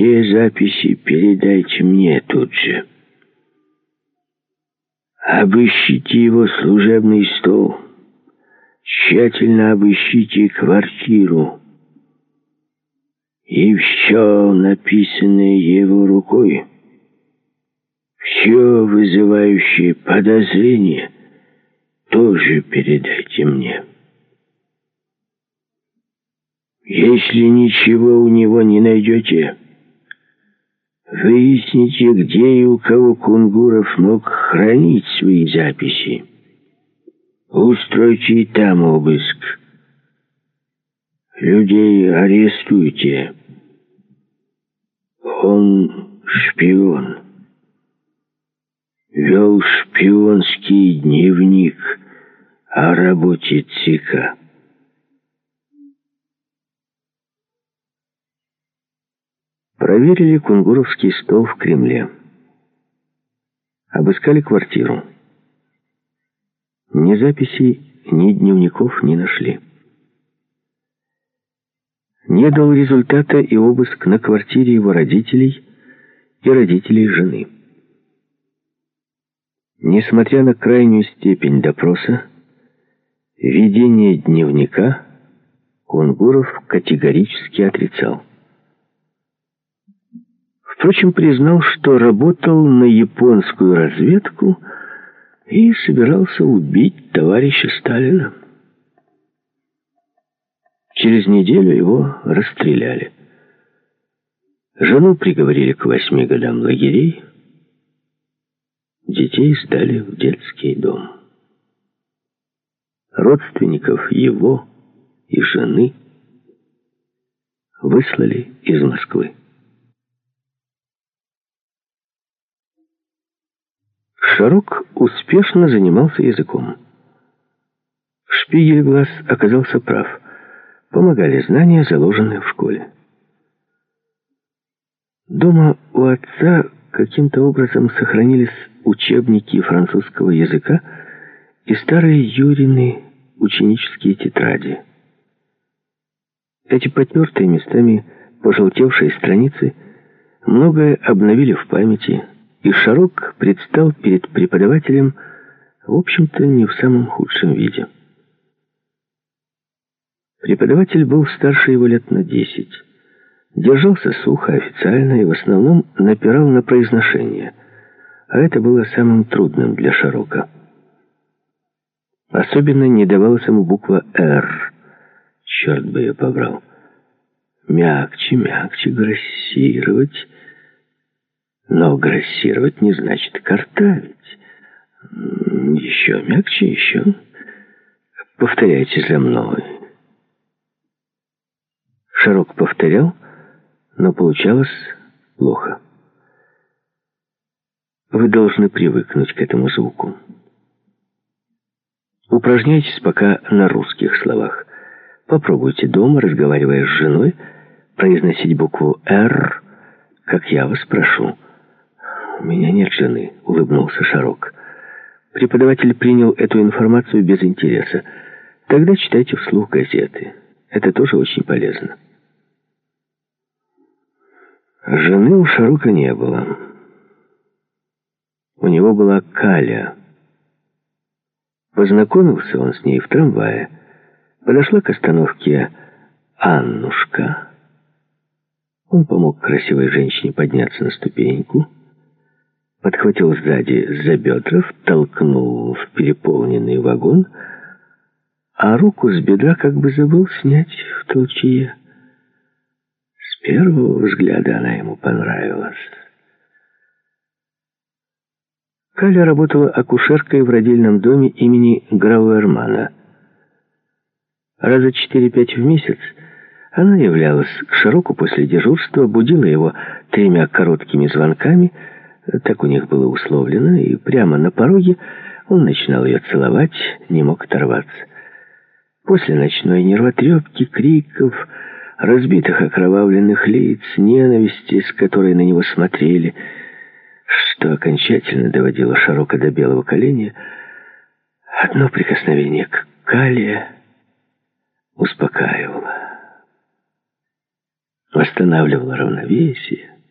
Все записи передайте мне тут же. Обыщите его служебный стол. Тщательно обыщите квартиру. И все, написанное его рукой, все вызывающее подозрение, тоже передайте мне. Если ничего у него не найдете, выясните, где и у кого Кунгуров мог хранить свои записи. Устройте и там обыск. Людей арестуйте. Он шпион. Вел шпионский дневник о работе ЦК. Проверили кунгуровский стол в Кремле. Обыскали квартиру. Ни записей, ни дневников не нашли. Не дал результата и обыск на квартире его родителей и родителей жены. Несмотря на крайнюю степень допроса, ведение дневника Кунгуров категорически отрицал. Впрочем, признал, что работал на японскую разведку и собирался убить товарища Сталина. Через неделю его расстреляли. Жену приговорили к 8 годам лагерей. Детей сдали в детский дом. Родственников его и жены выслали из Москвы. Шарок успешно занимался языком. Шпигельглаз оказался прав. Помогали знания, заложенные в школе. Дома у отца каким-то образом сохранились учебники французского языка и старые Юрины ученические тетради. Эти потертые, местами пожелтевшие страницы многое обновили в памяти, и Шарок предстал перед преподавателем, в общем-то, не в самом худшем виде. Преподаватель был старше его лет на 10. Держался сухо, официально и в основном напирал на произношение. А это было самым трудным для Шарока. Особенно не давалась ему буква «Р». Черт бы ее побрал. Мягче, мягче грассировать. Но грассировать не значит картавить. Еще мягче, еще. Повторяйте за мной. Шарок повторял, но получалось плохо. Вы должны привыкнуть к этому звуку. Упражняйтесь пока на русских словах. Попробуйте дома, разговаривая с женой, произносить букву «Р», как я вас прошу. «У меня нет жены», — улыбнулся Шарок. Преподаватель принял эту информацию без интереса. Тогда читайте вслух газеты. Это тоже очень полезно. Жены у Шарока не было. У него была Каля. Познакомился он с ней в трамвае. Подошла к остановке Аннушка. Он помог красивой женщине подняться на ступеньку, подхватил сзади за бедра, втолкнул в переполненный вагон, а руку с бедра как бы забыл снять в толчье. С первого взгляда она ему понравилась. Каля работала акушеркой в родильном доме имени Грауэрмана. Раза 4-5 в месяц она являлась к Шароку после дежурства, будила его 3 короткими звонками, так у них было условлено, и прямо на пороге он начинал ее целовать, не мог оторваться. После ночной нервотрепки, криков, разбитых окровавленных лиц, ненависти, с которой на него смотрели, что окончательно доводило Шарока до белого коленя, одно прикосновение к Кале успокаивало. восстанавливала равновесие.